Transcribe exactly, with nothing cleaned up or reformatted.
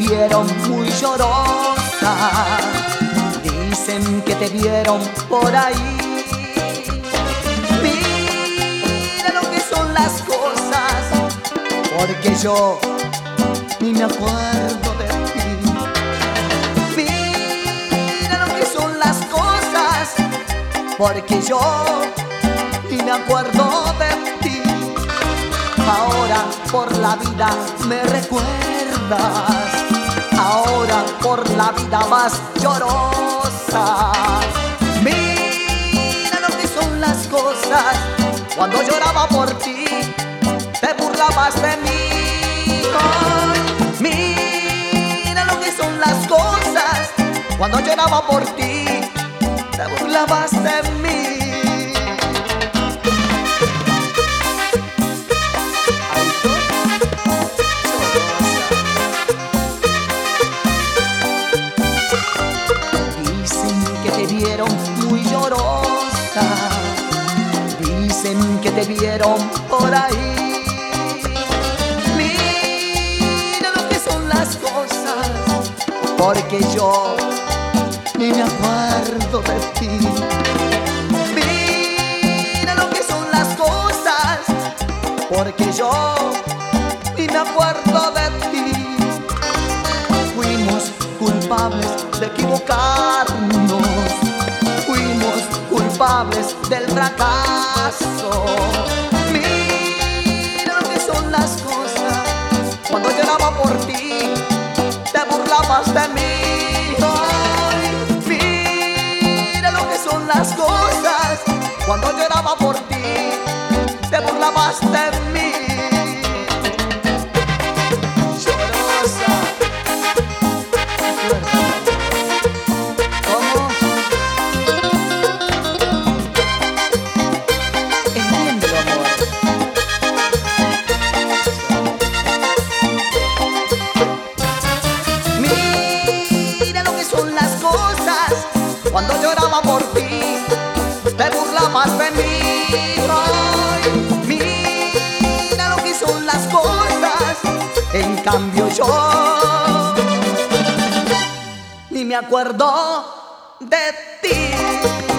vieron muy llorosa, dicen que te vieron por ahí. Mira lo que son las cosas, porque yo ni me acuerdo de ti. Mira lo que son las cosas, porque yo ni me acuerdo de ti. Ahora por la vida me recuerdas, ahora por la vida vas llorosa. Mira lo que son las cosas, cuando lloraba por ti te burlabas de mí. Ay, mira lo que son las cosas, cuando lloraba por ti te burlabas de mí. Muy llorosa, dicen que te vieron por ahí. Mira lo que son las cosas, porque yo ni me acuerdo de ti. Mira lo que son las cosas, porque yo ni me acuerdo de ti. Fuimos culpables de equivocarnos, culpables del fracaso. Mira lo que son las cosas, cuando lloraba por ti te burlabas de mí. Ay, mira lo que son las cosas, cuando lloraba por ti te burlabas de mí. Cuando lloraba por ti, te burlabas de mí. Ay, mira lo que son las cosas, en cambio yo ni me acuerdo de ti.